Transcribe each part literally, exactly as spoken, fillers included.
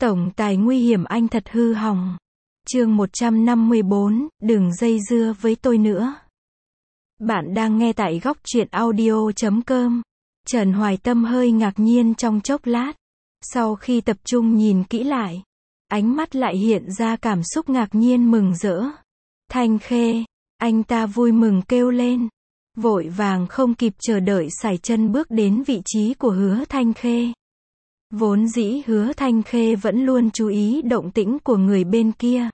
Tổng tài nguy hiểm anh thật hư hỏng. Chương một trăm năm mươi bốn, đừng dây dưa với tôi nữa. Bạn đang nghe tại góc truyện audio chấm com. Trần Hoài Tâm hơi ngạc nhiên trong chốc lát. Sau khi tập trung nhìn kỹ lại, ánh mắt lại hiện ra cảm xúc ngạc nhiên mừng rỡ. Thanh Khê, anh ta vui mừng kêu lên. Vội vàng không kịp chờ đợi sải chân bước đến vị trí của Hứa Thanh Khê. Vốn dĩ Hứa Thanh Khê vẫn luôn chú ý động tĩnh của người bên kia.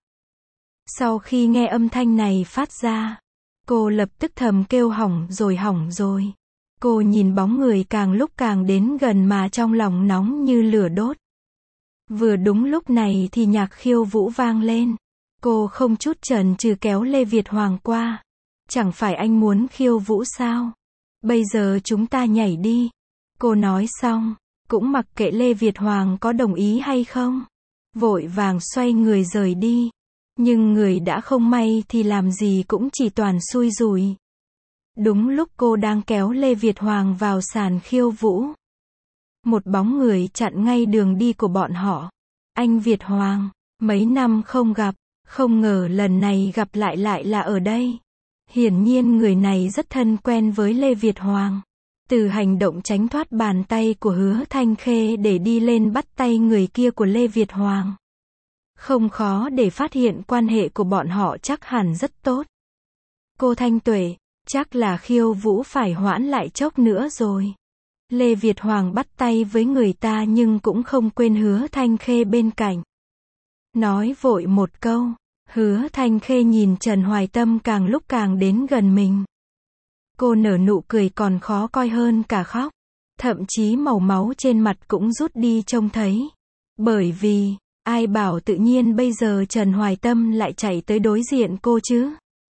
Sau khi nghe âm thanh này phát ra, cô lập tức thầm kêu hỏng rồi hỏng rồi. Cô nhìn bóng người càng lúc càng đến gần mà trong lòng nóng như lửa đốt. Vừa đúng lúc này thì nhạc khiêu vũ vang lên. Cô không chút chần chừ kéo Lê Việt Hoàng qua. Chẳng phải anh muốn khiêu vũ sao? Bây giờ chúng ta nhảy đi. Cô nói xong, cũng mặc kệ Lê Việt Hoàng có đồng ý hay không. Vội vàng xoay người rời đi. Nhưng người đã không may thì làm gì cũng chỉ toàn xui rủi. Đúng lúc cô đang kéo Lê Việt Hoàng vào sàn khiêu vũ, một bóng người chặn ngay đường đi của bọn họ. Anh Việt Hoàng, mấy năm không gặp, không ngờ lần này gặp lại lại là ở đây. Hiển nhiên người này rất thân quen với Lê Việt Hoàng. Từ hành động tránh thoát bàn tay của Hứa Thanh Khê để đi lên bắt tay người kia của Lê Việt Hoàng, không khó để phát hiện quan hệ của bọn họ chắc hẳn rất tốt. Cô Thanh Tuệ, chắc là khiêu vũ phải hoãn lại chốc nữa rồi. Lê Việt Hoàng bắt tay với người ta nhưng cũng không quên Hứa Thanh Khê bên cạnh. Nói vội một câu, Hứa Thanh Khê nhìn Trần Hoài Tâm càng lúc càng đến gần mình. Cô nở nụ cười còn khó coi hơn cả khóc. Thậm chí màu máu trên mặt cũng rút đi trông thấy. Bởi vì, ai bảo tự nhiên bây giờ Trần Hoài Tâm lại chạy tới đối diện cô chứ?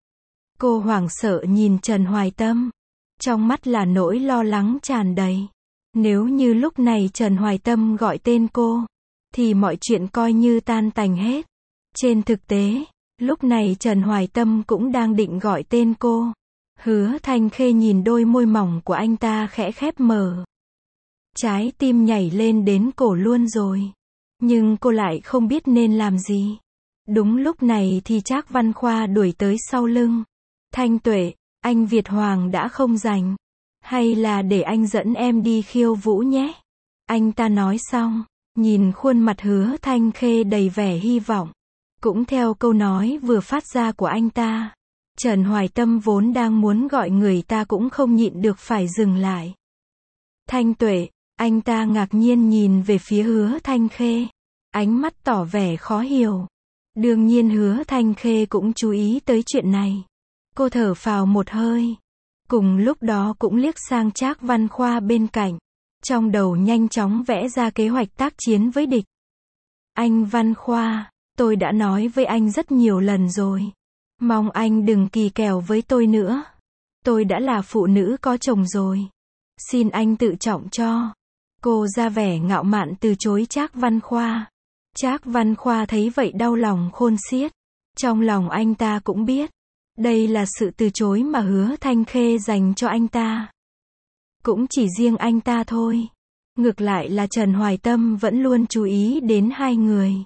Cô hoảng sợ nhìn Trần Hoài Tâm. Trong mắt là nỗi lo lắng tràn đầy. Nếu như lúc này Trần Hoài Tâm gọi tên cô, thì mọi chuyện coi như tan tành hết. Trên thực tế, lúc này Trần Hoài Tâm cũng đang định gọi tên cô. Hứa Thanh Khê nhìn đôi môi mỏng của anh ta khẽ khép mở. Trái tim nhảy lên đến cổ luôn rồi. Nhưng cô lại không biết nên làm gì. Đúng lúc này thì Trác Văn Khoa đuổi tới sau lưng. Thanh Tuệ, anh Việt Hoàng đã không rảnh. Hay là để anh dẫn em đi khiêu vũ nhé? Anh ta nói xong, nhìn khuôn mặt Hứa Thanh Khê đầy vẻ hy vọng. Cũng theo câu nói vừa phát ra của anh ta, Trần Hoài Tâm vốn đang muốn gọi người ta cũng không nhịn được phải dừng lại. Thanh Tuệ, anh ta ngạc nhiên nhìn về phía Hứa Thanh Khê. Ánh mắt tỏ vẻ khó hiểu. Đương nhiên Hứa Thanh Khê cũng chú ý tới chuyện này. Cô thở phào một hơi. Cùng lúc đó cũng liếc sang Trác Văn Khoa bên cạnh. Trong đầu nhanh chóng vẽ ra kế hoạch tác chiến với địch. Anh Văn Khoa, tôi đã nói với anh rất nhiều lần rồi. Mong anh đừng kỳ kèo với tôi nữa. Tôi đã là phụ nữ có chồng rồi. Xin anh tự trọng cho. Cô ra vẻ ngạo mạn từ chối Trác Văn Khoa. Trác Văn Khoa thấy vậy đau lòng khôn xiết. Trong lòng anh ta cũng biết, đây là sự từ chối mà Hứa Thanh Khê dành cho anh ta. Cũng chỉ riêng anh ta thôi. Ngược lại là Trần Hoài Tâm vẫn luôn chú ý đến hai người.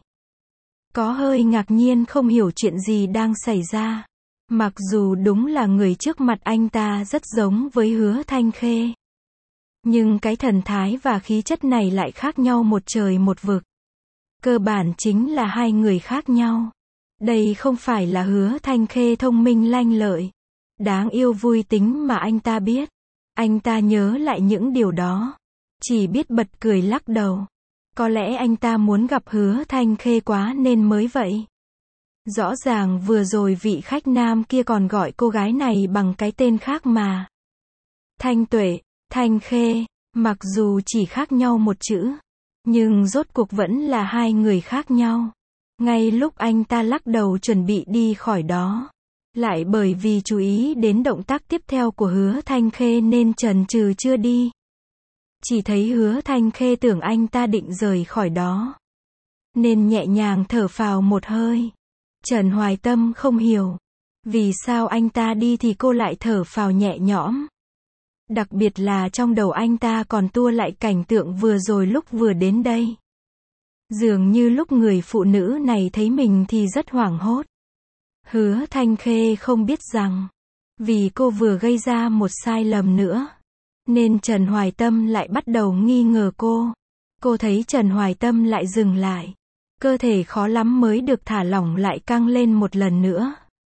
Có hơi ngạc nhiên không hiểu chuyện gì đang xảy ra. Mặc dù đúng là người trước mặt anh ta rất giống với Hứa Thanh Khê. Nhưng cái thần thái và khí chất này lại khác nhau một trời một vực. Cơ bản chính là hai người khác nhau. Đây không phải là Hứa Thanh Khê thông minh lanh lợi, đáng yêu vui tính mà anh ta biết. Anh ta nhớ lại những điều đó, chỉ biết bật cười lắc đầu. Có lẽ anh ta muốn gặp Hứa Thanh Khê quá nên mới vậy. Rõ ràng vừa rồi vị khách nam kia còn gọi cô gái này bằng cái tên khác mà. Thanh Tuệ, Thanh Khê, mặc dù chỉ khác nhau một chữ, nhưng rốt cuộc vẫn là hai người khác nhau. Ngay lúc anh ta lắc đầu chuẩn bị đi khỏi đó, lại bởi vì chú ý đến động tác tiếp theo của Hứa Thanh Khê nên chần chừ chưa đi. Chỉ thấy Hứa Thanh Khê tưởng anh ta định rời khỏi đó, nên nhẹ nhàng thở phào một hơi. Trần Hoài Tâm không hiểu, vì sao anh ta đi thì cô lại thở phào nhẹ nhõm. Đặc biệt là trong đầu anh ta còn tua lại cảnh tượng vừa rồi lúc vừa đến đây. Dường như lúc người phụ nữ này thấy mình thì rất hoảng hốt. Hứa Thanh Khê không biết rằng, vì cô vừa gây ra một sai lầm nữa, nên Trần Hoài Tâm lại bắt đầu nghi ngờ cô. Cô thấy Trần Hoài Tâm lại dừng lại. Cơ thể khó lắm mới được thả lỏng lại căng lên một lần nữa.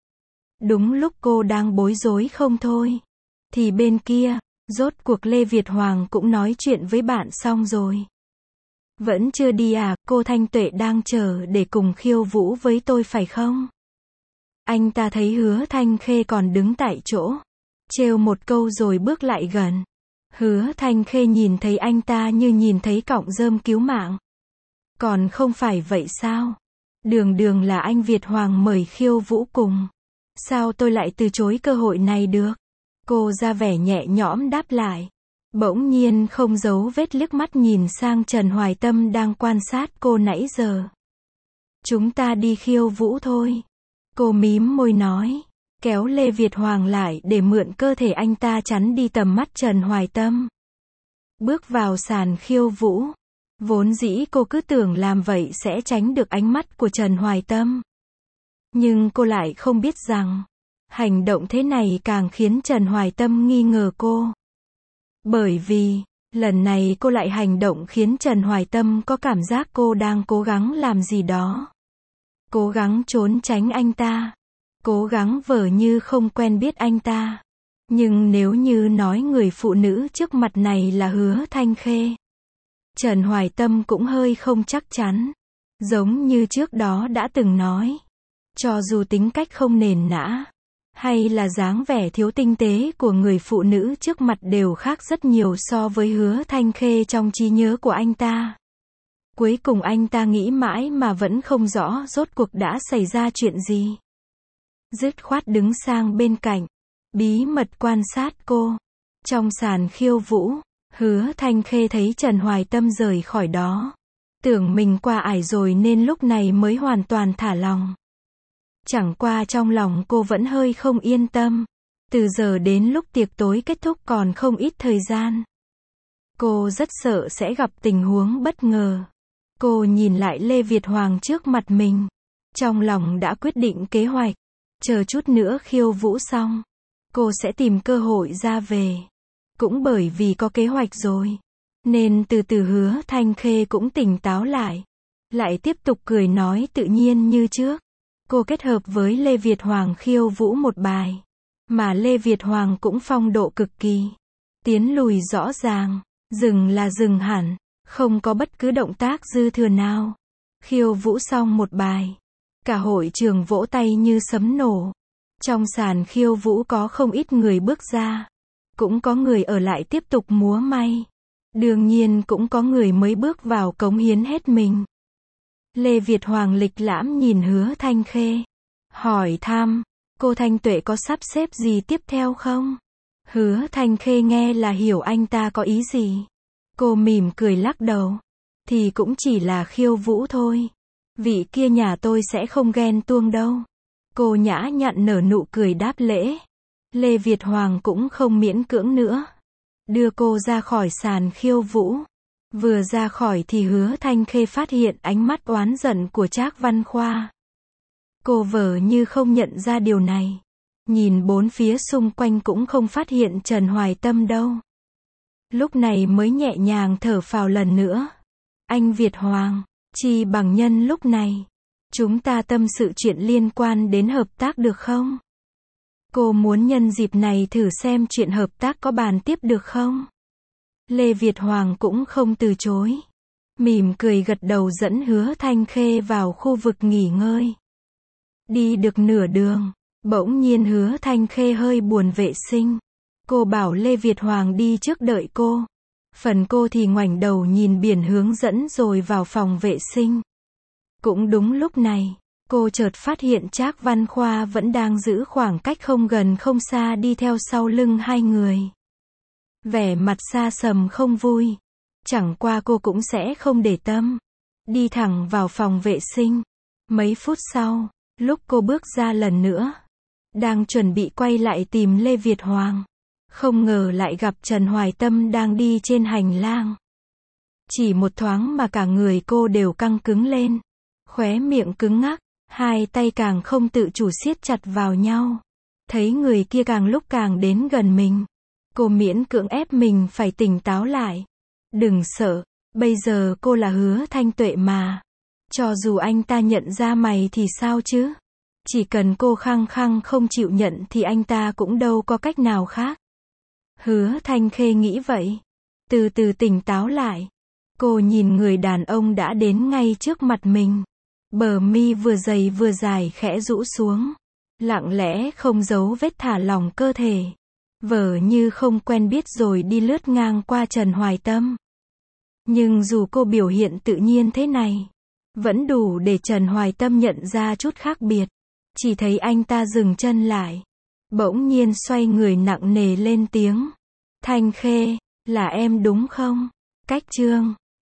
Đúng lúc cô đang bối rối không thôi, thì bên kia, rốt cuộc Lê Việt Hoàng cũng nói chuyện với bạn xong rồi. Vẫn chưa đi à, cô Thanh Tuệ đang chờ để cùng khiêu vũ với tôi phải không? Anh ta thấy Hứa Thanh Khê còn đứng tại chỗ, trêu một câu rồi bước lại gần. Hứa Thanh Khê nhìn thấy anh ta như nhìn thấy cọng rơm cứu mạng. Còn không phải vậy sao? Đường đường là anh Việt Hoàng mời khiêu vũ cùng. Sao tôi lại từ chối cơ hội này được? Cô ra vẻ nhẹ nhõm đáp lại. Bỗng nhiên không giấu vết liếc mắt nhìn sang Trần Hoài Tâm đang quan sát cô nãy giờ. Chúng ta đi khiêu vũ thôi. Cô mím môi nói, kéo Lê Việt Hoàng lại để mượn cơ thể anh ta chắn đi tầm mắt Trần Hoài Tâm. Bước vào sàn khiêu vũ. Vốn dĩ cô cứ tưởng làm vậy sẽ tránh được ánh mắt của Trần Hoài Tâm. Nhưng cô lại không biết rằng, hành động thế này càng khiến Trần Hoài Tâm nghi ngờ cô. Bởi vì, lần này cô lại hành động khiến Trần Hoài Tâm có cảm giác cô đang cố gắng làm gì đó. Cố gắng trốn tránh anh ta. Cố gắng vờ như không quen biết anh ta. Nhưng nếu như nói người phụ nữ trước mặt này là Hứa Thanh Khê, Trần Hoài Tâm cũng hơi không chắc chắn. Giống như trước đó đã từng nói, cho dù tính cách không nền nã, hay là dáng vẻ thiếu tinh tế của người phụ nữ trước mặt đều khác rất nhiều so với Hứa Thanh Khê trong trí nhớ của anh ta. Cuối cùng anh ta nghĩ mãi mà vẫn không rõ rốt cuộc đã xảy ra chuyện gì. Dứt khoát đứng sang bên cạnh, bí mật quan sát cô. Trong sàn khiêu vũ, Hứa Thanh Khê thấy Trần Hoài Tâm rời khỏi đó. Tưởng mình qua ải rồi nên lúc này mới hoàn toàn thả lòng. Chẳng qua trong lòng cô vẫn hơi không yên tâm. Từ giờ đến lúc tiệc tối kết thúc còn không ít thời gian. Cô rất sợ sẽ gặp tình huống bất ngờ. Cô nhìn lại Lê Việt Hoàng trước mặt mình. Trong lòng đã quyết định kế hoạch. Chờ chút nữa khiêu vũ xong, cô sẽ tìm cơ hội ra về. Cũng bởi vì có kế hoạch rồi, nên từ từ Hứa Thanh Khê cũng tỉnh táo lại. Lại tiếp tục cười nói tự nhiên như trước. Cô kết hợp với Lê Việt Hoàng khiêu vũ một bài. Mà Lê Việt Hoàng cũng phong độ cực kỳ. Tiến lùi rõ ràng, dừng là dừng hẳn, không có bất cứ động tác dư thừa nào. Khiêu vũ xong một bài. Cả hội trường vỗ tay như sấm nổ. Trong sàn khiêu vũ có không ít người bước ra. Cũng có người ở lại tiếp tục múa may. Đương nhiên cũng có người mới bước vào cống hiến hết mình. Lê Việt Hoàng lịch lãm nhìn Hứa Thanh Khê. Hỏi thăm, cô Thanh Tuệ có sắp xếp gì tiếp theo không? Hứa Thanh Khê nghe là hiểu anh ta có ý gì. Cô mỉm cười lắc đầu. Thì cũng chỉ là khiêu vũ thôi. Vị kia nhà tôi sẽ không ghen tuông đâu. Cô nhã nhặn nở nụ cười đáp lễ. Lê Việt Hoàng cũng không miễn cưỡng nữa. Đưa cô ra khỏi sàn khiêu vũ. Vừa ra khỏi thì Hứa Thanh Khê phát hiện ánh mắt oán giận của Trác Văn Khoa. Cô vờ như không nhận ra điều này. Nhìn bốn phía xung quanh cũng không phát hiện Trần Hoài Tâm đâu. Lúc này mới nhẹ nhàng thở phào lần nữa. Anh Việt Hoàng, chi bằng nhân lúc này. Chúng ta tâm sự chuyện liên quan đến hợp tác được không? Cô muốn nhân dịp này thử xem chuyện hợp tác có bàn tiếp được không? Lê Việt Hoàng cũng không từ chối. Mỉm cười gật đầu dẫn Hứa Thanh Khê vào khu vực nghỉ ngơi. Đi được nửa đường, bỗng nhiên Hứa Thanh Khê hơi buồn vệ sinh. Cô bảo Lê Việt Hoàng đi trước đợi cô. Phần cô thì ngoảnh đầu nhìn biển hướng dẫn rồi vào phòng vệ sinh. Cũng đúng lúc này, cô chợt phát hiện Trác Văn Khoa vẫn đang giữ khoảng cách không gần không xa đi theo sau lưng hai người. Vẻ mặt xa sầm không vui. Chẳng qua cô cũng sẽ không để tâm. Đi thẳng vào phòng vệ sinh. Mấy phút sau, lúc cô bước ra lần nữa, đang chuẩn bị quay lại tìm Lê Việt Hoàng, không ngờ lại gặp Trần Hoài Tâm đang đi trên hành lang. Chỉ một thoáng mà cả người cô đều căng cứng lên. Khóe miệng cứng ngắc, hai tay càng không tự chủ siết chặt vào nhau. Thấy người kia càng lúc càng đến gần mình. Cô miễn cưỡng ép mình phải tỉnh táo lại. Đừng sợ, bây giờ cô là Hứa Thanh Tuệ mà. Cho dù anh ta nhận ra mày thì sao chứ? Chỉ cần cô khăng khăng không chịu nhận thì anh ta cũng đâu có cách nào khác. Hứa Thanh Khê nghĩ vậy. Từ từ tỉnh táo lại. Cô nhìn người đàn ông đã đến ngay trước mặt mình. Bờ mi vừa dày vừa dài khẽ rũ xuống. Lặng lẽ không giấu vết thả lỏng cơ thể. Vờ như không quen biết rồi đi lướt ngang qua Trần Hoài Tâm. Nhưng dù cô biểu hiện tự nhiên thế này, vẫn đủ để Trần Hoài Tâm nhận ra chút khác biệt. Chỉ thấy anh ta dừng chân lại. Bỗng nhiên xoay người nặng nề lên tiếng. Thanh Khê, là em đúng không? Cách Trương.